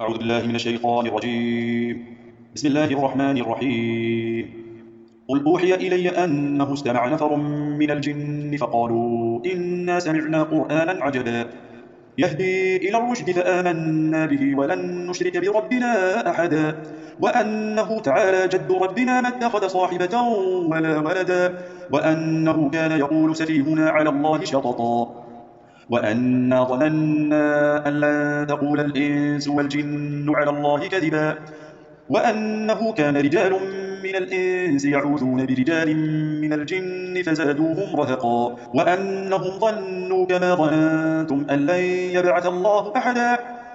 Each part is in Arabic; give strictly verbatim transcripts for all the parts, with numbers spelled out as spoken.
أعوذ بالله من الشيطان الرجيم. بسم الله الرحمن الرحيم. قل أوحي إلي أنه استمع نفر من الجن فقالوا إنا سمعنا قرآنا عجبا يهدي إلى الرشد فآمنا به ولن نشرك بربنا أحدا وأنه تعالى جد ربنا ما اتخذ صاحبة ولا ولدا وأنه كان يقول سفيهنا على الله شططا وأنا ظننا أن لن تقول الإنس والجن على الله كذبا وأنه كان رجال من الإنس يعوذون برجال من الجن فزادوهم رهقا وأنهم ظنوا كما ظننتم أن لن يبعث الله أحدا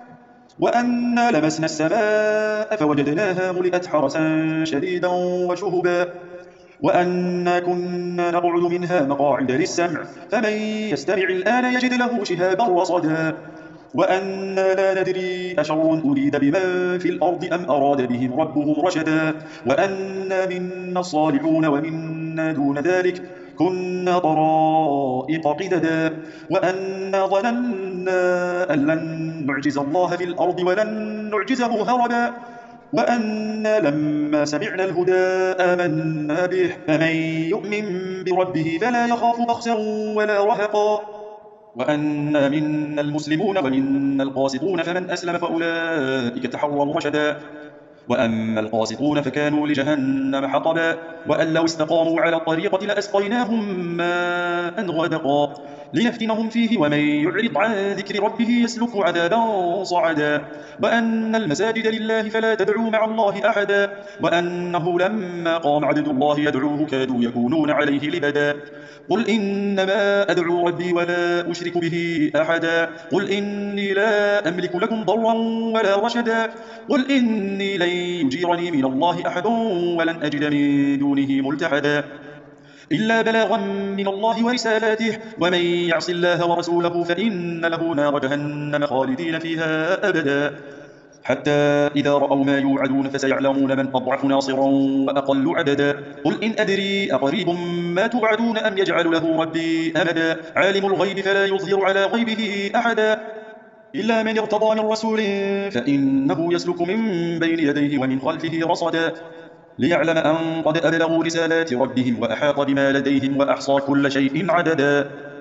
وأنا لمسنا السماء فوجدناها ملئت حرسا شديدا وشهبا وأنا كنا نقعد منها مقاعد للسمع فمن يستمع الآن يجد له شهابا رصدا وأنا لا ندري أشر أريد بمن في الأرض أم أراد بهم ربهم رشدا وأنا منا الصالحون ومنا دون ذلك كنا طرائق قددا وأنا ظننا أن لن نعجز الله في الأرض ولن نعجزه هربا وأنا لما سمعنا الهدى آمنا به فمن يؤمن بربه فلا يخاف بخسا ولا رهقا وأنا منا المسلمون ومنا القاسطون فمن أسلم فأولئك تحروا رشدا وأما القاسطون فكانوا لجهنم حطبا وأن لو استقاموا على الطريقة لأسقيناهم ماء غدقا لنفتنهم فيه ومن يعرض عن ذكر ربه يسلك عذابا صعدا وأن المساجد لله فلا تدعوا مع الله أحدا وأنه لما قام عبد الله يدعوه كادوا يكونون عليه لبدا قل إنما أدعو ربي ولا أشرك به أحدا قل إني لا أملك لكم ضرا ولا رشدا قل إني لن يجيرني من الله أحد ولن أجد من دونه ملتحدا إلا بلاغا من الله ورسالاته ومن يعص الله ورسوله فإن له نار جهنم خالدين فيها أبدا حتى إذا رأوا ما يوعدون فسيعلمون من أضعف ناصرا وأقل عددا قل إن أدري أقريب ما توعدون أم يجعل له ربي أمدا عالم الغيب فلا يظهر على غيبه أحدا إلا من ارتضى من رسول فإنه يسلك من بين يديه ومن خلفه رصدا ليعلم أن قد أبلغوا رسالات ربهم وأحاط بما لديهم وأحصى كل شيء عددا